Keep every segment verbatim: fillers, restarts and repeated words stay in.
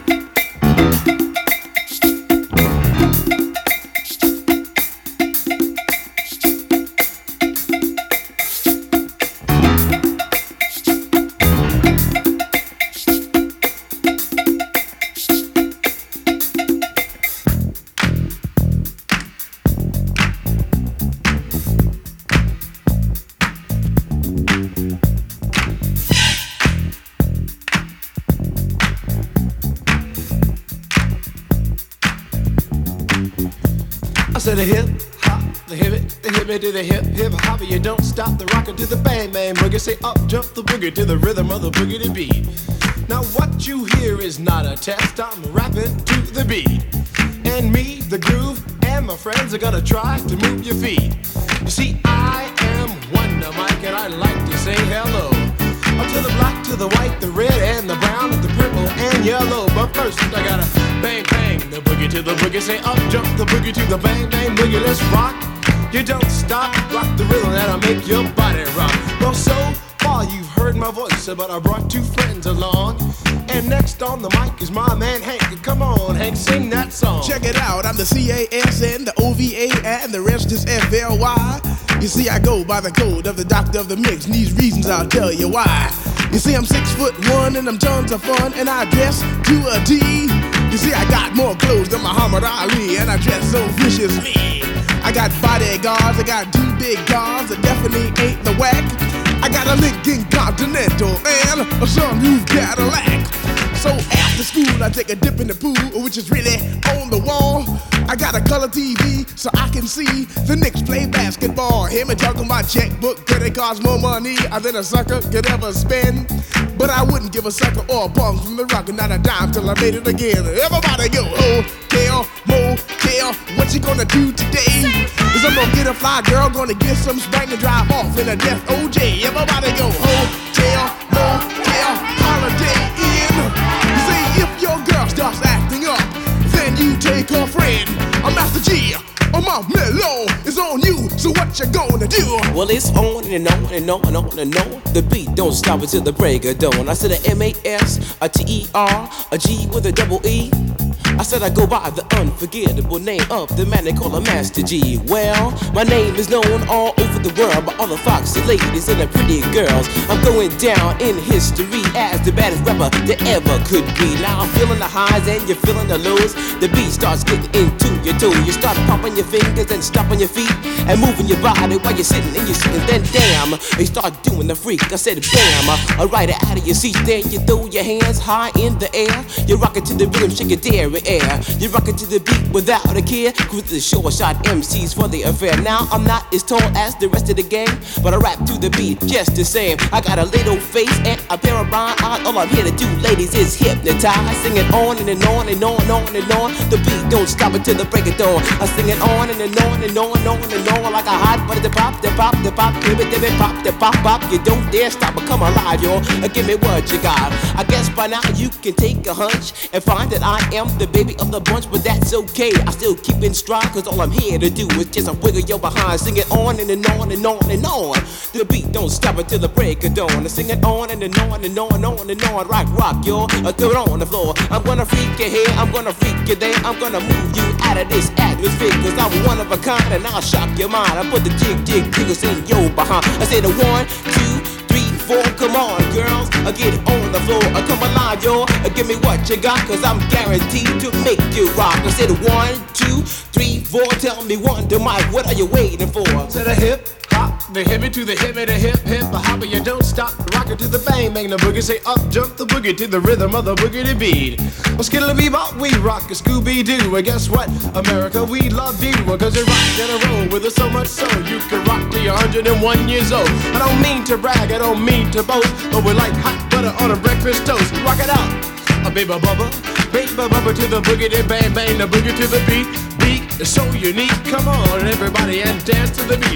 To the hip hop, the hip it, the hip it to the hip hip hop. You don't stop the rocker to the bang bang boogie. Say up jump the boogie to the rhythm of the boogie to beat. Now what you hear is not a test. I'm rapping to the beat, and me, the groove, and my friends are gonna try to move your feet. You see, I am Wonder Mike, and I like to say hello up to the black, to the white, the red, and the brown, and the purple and yellow. But first, I gotta bang bang the boogie to the boogie. Say up jump the boogie to the bang bang boogie. Let's rock. You don't stop. Rock the rhythm that'll make your body rock. Well, so far you've heard my voice, but I brought two friends along. And next on the mic is my man Hank. Come on, Hank, sing that song. Check it out. I'm the C A S N, the O V A, and the rest is F L Y. You see, I go by the code of the doctor of the mix, and these reasons I'll tell you why. You see, I'm six foot one, and I'm tons of fun, and I dress to a T. You see, I got more clothes than Muhammad Ali, and I dress so viciously. I got bodyguards, I got two big cars that definitely ain't the whack. I got a Lincoln Continental and a sunroof Cadillac. So after school, I take a dip in the pool, which is really on the wall. I got a color T V so I can see the Knicks play basketball. Hear me talking my checkbook, cause it costs more money than a sucker could ever spend. But I wouldn't give a sucker or a bum from the rock, not a dime till I made it again. Everybody go, hotel, motel, what you gonna do today? Is I'm gonna get a fly girl, gonna get some spank and drive off in a death O J. Everybody go, hotel, motel, holiday inn. You see, if your girl starts acting up, then you take her friend. I'm Master G. Oh, my mellow is on you, so what you gonna do? Well, it's on and on and on and on and on. The beat don't stop until the break of dawn. I said a M A S, a T E R, a G with a double E. I said I go by the unforgettable name of the man they call a Master G. Well, my name is known all over the world by all the foxy ladies and the pretty girls. I'm going down in history as the baddest rapper that ever could be. Now I'm feeling the highs and you're feeling the lows. The beat starts getting into your toe. You start popping your fingers and stomping your feet and moving your body while you're sitting and you're sitting. Then damn, you start doing the freak. I said bam, I ride it out of your seat. Then you throw your hands high in the air. You rock it to the rhythm, shake your dairy air. You rock it to the beat without a care. Cruise the short shot M Cs for the affair. Now I'm not as tall as the rest of the gang, but I rap to the beat just the same. I got a little face and a pair of rhyme eyes. All I'm here to do, ladies, is hypnotize. Sing it on and, and on and on and on and on. The beat don't stop until the break of dawn. I sing it on and, and on and on and on and on like a hot butter. The pop, the pop, the pop, give it, give it, pop, the pop, pop. You don't dare stop or come alive, yo. Give me what you got. I guess by now you can take a hunch and find that I am the baby of the bunch, but that's okay. I still keep in stride, cause all I'm here to do is just a wiggle your behind. Sing it on and, and on and on and on. The beat don't stop until the break of dawn. I sing it on and, and on and on and on and on. Rock, rock, yo. I throw it on the floor. I'm gonna freak you here, I'm gonna freak you there. I'm gonna move you out of this atmosphere, cause I'm one of a kind and I'll shock your mind. I put the jig, jig, jiggles in your behind. I say the one, two, three, four, come on, girls, I get it on the floor. I come alive, yo, I give me what you got, cause I'm guaranteed to make you rock. I said one, two, three, four, tell me one, to Mike, what are you waiting for? To the hip hop, the hippie to the hippie, the hip hip, the hopper, you don't stop, rock it to the bang bang, the boogie, say up jump the boogie to the rhythm of the boogie to beat. Well, skittle bebop, we rock a Scooby Doo, and guess what, America, we love you, cause you rock in a row with us so much so you can rock till you're one hundred and one years old. I don't mean to brag, I don't mean to boast, but we're like hot butter on a breakfast toast. Rock it out, a baby bubba, baby bubba to the boogie, then bang bang, the boogie to the beat. Beat is so unique, come on everybody and dance to the beat.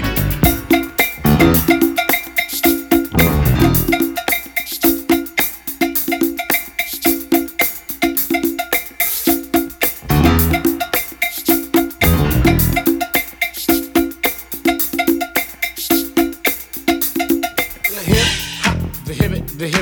The hip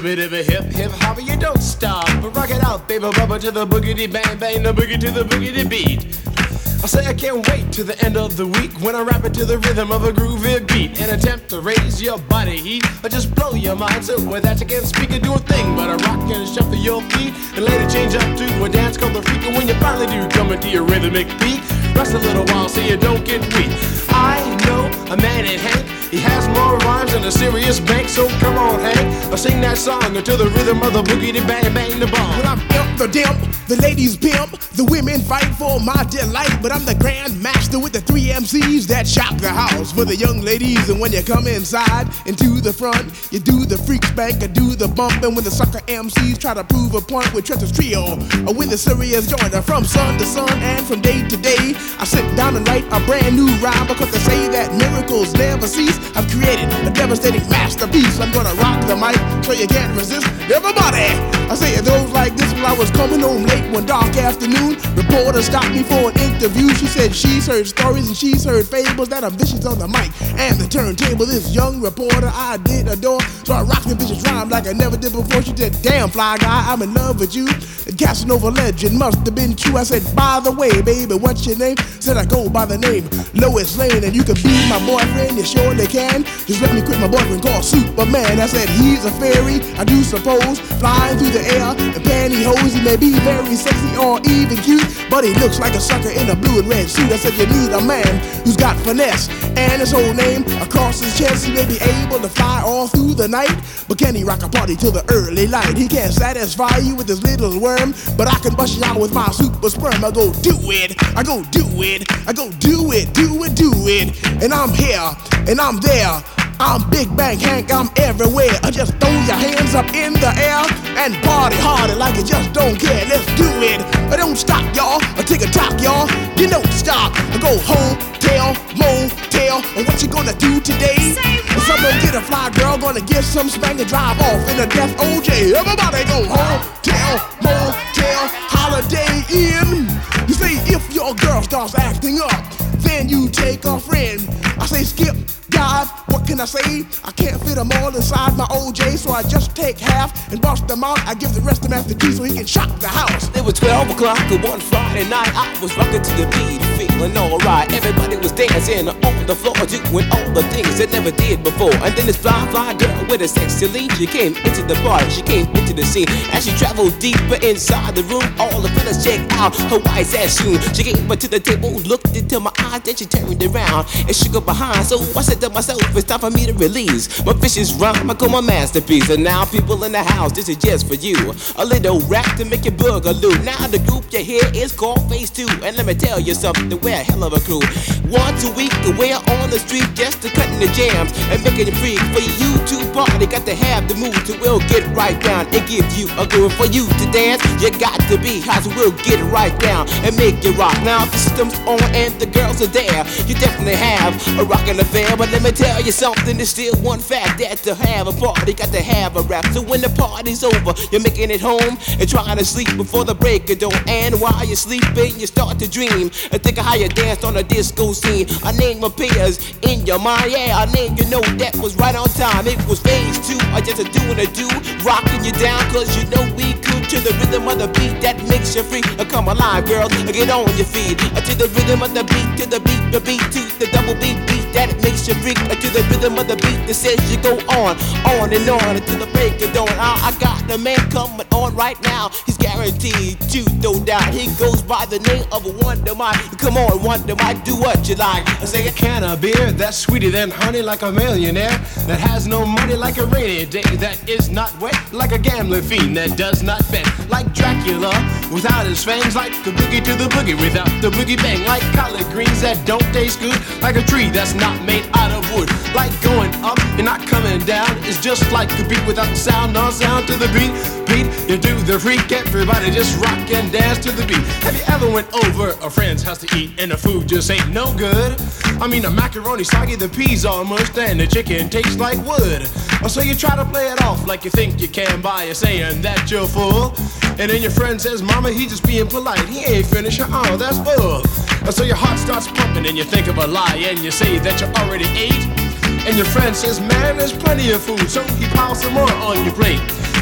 hippie dibby hip hip hopper, you don't stop, but rock it out, baby bubba, to the boogity bang bang, the boogie to the boogity beat. I say I can't wait to the end of the week when I rap it to the rhythm of a groovy beat and attempt to raise your body heat or just blow your mind so with that you can't speak or do a thing but a rock and shuffle your feet and later change up to a dance called the freak. And when you finally do come into your rhythmic beat, rest a little while so you don't get weak. I know a man named Hank, he has more rhymes than a serious bank, so come on Hank, I'll sing that song to the rhythm of the boogie bang bang the bomb. Well, I'm imp the dimp, the ladies pimp, the women fight for my delight, but I'm the grand master with the three M Cs that shock the house for the young ladies. And when you come inside into the front, you do the freak spank or do the bump. And when the sucker M Cs try to prove a point with Trent's Trio or with the serious joiner, from sun to sun and from day to day, I sit down and write a brand new rhyme because they say that miracles never cease. I've created a devastating masterpiece. I'm gonna rock the mic so you can't resist. Everybody, I say it goes like this. While I was coming home late one dark afternoon, reporter stopped me for an interview. She said she's heard stories and she's heard fables that are vicious on the mic and the turntable. This young reporter I did adore, so I rocked the vicious rhyme like I never did before. She said, damn fly guy, I'm in love with you. The Casanova legend must have been true. I said, by the way, baby, what's your name? Said I go by the name Lois Lane, and you can be my boyfriend, you surely can. Just let me quit my boyfriend called Superman. I said, he's a fairy, I do suppose, flying through the air in pantyhose. He may be very sexy or even cute, but he looks like a sucker in a blue and red suit. I said, you need a man who's got finesse and his whole name across his chest. He may be able to fly all through the night, but can he rock a party till the early light? He can't satisfy you with his little worm, but I can bust you out with my super sperm. I go do it, I go do it, I go do it, do it, do it. And I'm here, and I'm there. I'm Big Bang Hank, I'm everywhere. I just throw your hands up in the air and party harder like you just don't care. Let's do it. I don't stop, y'all. I take a talk, y'all. You don't stop. I go hotel, motel. And what you gonna do today? Someone get a fly girl, gonna get some spank and drive off in a death O J. Everybody go hotel, motel, holiday inn. You say if your girl starts acting up, then you take a friend. I say skip, dive, what can I say? I can't fit them all inside my O J, so I just take half and bust them out. I give the rest of them after G so he can shock the house. It was twelve o'clock on one Friday night. I was rocking to the beat, feeling alright. Everybody was dancing on the floor, doing all the things they never did before. And then this fly, fly girl with a sexy lead, she came into the party, she came into the scene. As she traveled deeper inside the room, all the fellas checked out her white ass shoe. She came up to the table, looked into my eyes, then she turned around and shook her behind. So I said to myself, it's time for me to release my vicious rhyme. I call my masterpiece. And now people in the house, this is just for you. A little rap to make you boogaloo. Now the group you hear is called Phase Two, and let me tell you something, we're a hell of a crew. Once a week we're on the street just to cutting the jams and making it free. For you to party, got to have the mood, so we'll get right down and give you a groove. For you to dance, you got to be hot, so we'll get it right down and make it rock. Now if the system's on and the girls are there, you definitely have a rockin' affair. But let me tell you something, there's still one fact, that to have a party, got to have a rap. So when the party's over, you're making it home and trying to sleep before the break of dawn. And while you're sleeping, you start to dream and think of how you danced on a disco scene. A name appears in your mind, yeah, a name you know that was right on time. It was Phase Two, I just a doing a do, rocking you down, cause you know we could, to the rhythm of the beat that makes you free. Come alive, girl, get on your feet, to the rhythm of the beat, to the beat, the beat, to the double beat, beat that makes you freak, to the rhythm of the beat that says you go on, on and on until the break of dawn. I, I got the man coming on right now, he's guaranteed to throw down. He goes by the name of Wonder Mike. Come on, Wonder Mike, do what you like. I say a can of beer that's sweeter than honey, like a millionaire that has no money, like a rainy day that is not wet, like a gambling fiend that does not bet, like Dracula without his fangs, like the boogie to the boogie without the boogie bang, like collard greens that don't taste good, like a tree that's not made out of wood, like going up and not coming down. It's just like a beat without sound, no sound to the beat. Beat, you do the freak, everybody just rock and dance to the beat. Have you ever went over a friend's house to eat and the food just ain't no good? I mean the macaroni soggy, the peas all mushed, and the chicken tastes like wood. So you try to play it off like you think you can by saying that you're full, and then your friend says, mama, he just being polite, he ain't finished, oh, that's full. So your heart starts pumping and you think of a lie and you say that you already ate, and your friend says, man, there's plenty of food, so he piles some more on your plate.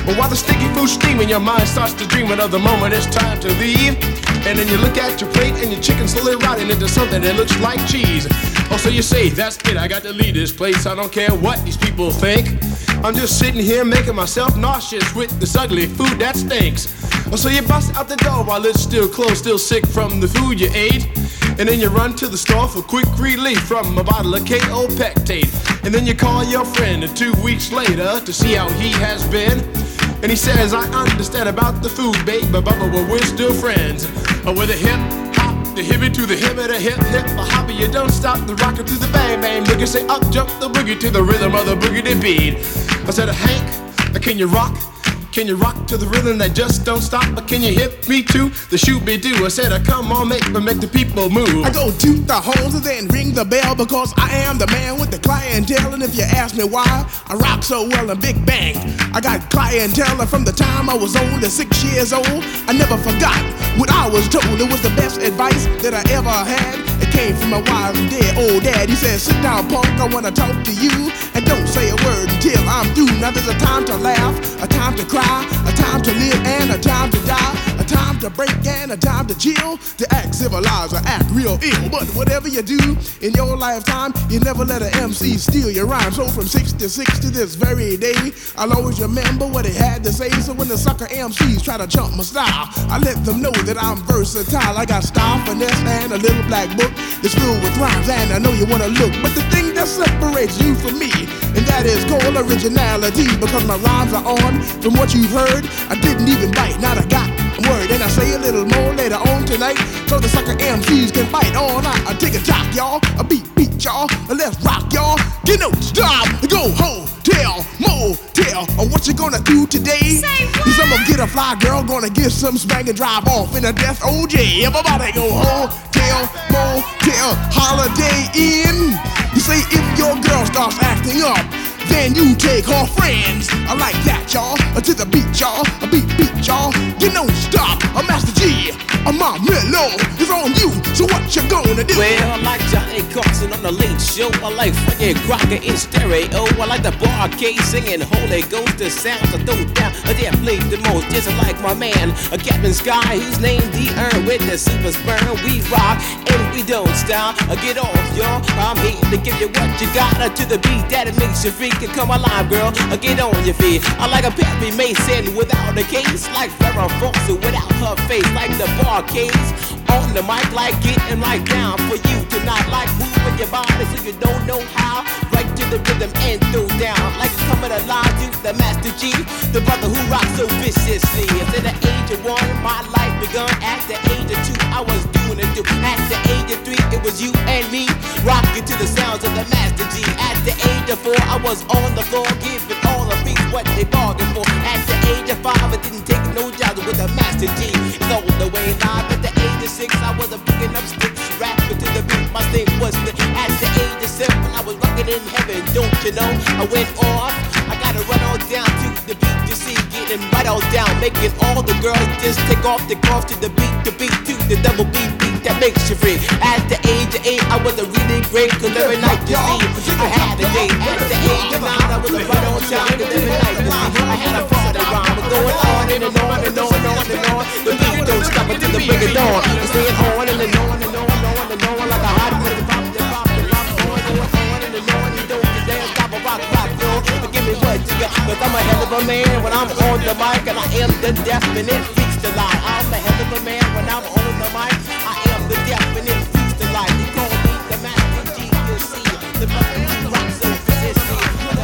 But while the sticky food's steaming, your mind starts to dream of the moment it's time to leave. And then you look at your plate and your chicken slowly rotting into something that looks like cheese. Oh, so you say, that's it, I got to leave this place. I don't care what these people think. I'm just sitting here making myself nauseous with this ugly food that stinks. Oh, so you bust out the door while it's still closed, still sick from the food you ate. And then you run to the store for quick relief from a bottle of K O Pectate. And then you call your friend two weeks later to see how he has been. And he says, I understand about the food, babe, but Bubba, well, we're still friends. Oh, with a hip hop, the hippie to the hip, the hip hip, a hopper, you don't stop the rocker to the bang bang. Look and say up jump the boogie to the rhythm of the boogie beat. I said, Hank, can you rock? Can you rock to the rhythm that just don't stop? But can you hit me to the shoot-be-doo? I said, uh, come on, make, make the people move. I go toot the horns and then ring the bell because I am the man with the clientele. And if you ask me why I rock so well in Big Bang, I got clientele from the time I was only six years old. I never forgot what I was told. It was the best advice that I ever had. It came from my wise and dead old dad. He said, sit down, punk, I want to talk to you. And don't say a word until I'm through. Now there's a time to laugh, a time to cry, a time to live and a time to die, a time to break and a time to chill, to act civilized or act real ill. But whatever you do in your lifetime, you never let an M C steal your rhyme. So from sixty-six to this very day, I'll always remember what he had to say. So when the sucker M Cs try to jump my style, I let them know that I'm versatile. I got style, finesse, and a little black book that's filled with rhymes, and I know you wanna look. But the thing that separates you from me, and that is called originality, because my rhymes are on from what you've heard. I didn't even bite, not a got a word. And I say a little more later on tonight, so the sucker M Cs can bite on. I, I take a jock, y'all, a beat, beat, y'all, let's rock, y'all. Get no stop, go home, tell, motel, or what you gonna do today? Say what? Cause I'm gonna get a fly girl, gonna get some spank and drive off in a death O J. Everybody go home, tell, motel, Holiday Inn. You say if your girl starts acting up, then you take her friends. I like that, y'all. To the beat, y'all. A beat, beat, y'all. You don't stop. A Master G. A my mellow is on you. So what you gonna do? Well, I like Johnny Carson on the Late Show. I like Frankie Crocker in stereo. I like the barcade singing Holy Ghost. The sounds I throw down. I dare play the most. Just like my man, a Captain Sky, who's named D. Earn with the super sperm. We rock and we don't stop. Uh, get off, y'all. I'm here to give you what you got. Uh, to the beat that it makes you free. Can come alive, girl. Uh, get on your feet. I like a Perry Mason without a case. Like Farrah Fawcett without her face. Like the barcades on the mic, like getting right down for you to not like moving your body so you don't know how. Right to the rhythm and throw down like coming alive to the Master G, the brother who rocks so viciously. At the age of one, my life begun. At the age of two, I was doing it too. At the age of three, it was you and me rocking to the sounds of the Master G. At the age of four, I was on the floor giving all the beats what they bargained for. At the age of five, I didn't take no jobs with the Master G. It's all the way live. At the age of six, I was a picking up sticks, rapping to the beat. My thing was the. At the age of seven, I was rocking in heaven. Don't you know? I went off. I gotta run all down to the beat to see, getting right all down, making all the girls just take off the cross to the beat, the beat to the double beat beat that makes you free. At the age of eight, I was a really great, cause every night you see, I had a date. At the age of nine, I was a right on time, cause every night you see, I had a party rhyme. We're going on and, and on and on and on and on. The beat don't stop until the break of dawn. We're staying on and, and on and on and on and on like a hot minute. Pop, pop, pop, on, on, on and, and on. You don't you dance, stop a rock, rock, yo. Give me what you got, cause I'm a hell of a man when I'm on the mic, and I am the definite freaks to lie. I'm a hell of a man when I'm on the mic. I am the definite freaks to lie. You call me the Master G, you see, the brother who rocks so persistently. I'm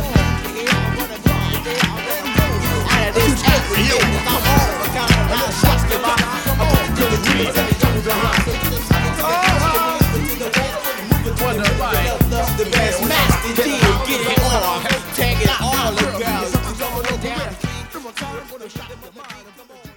gonna go out of this every year, cause I'm all the kind of nine shots to buy. I'm going to the trees and the jungle behind. So to the side, to the east, to the west, moving to the right, the best Master G, get it on. Tagging all the girls, I'm going down.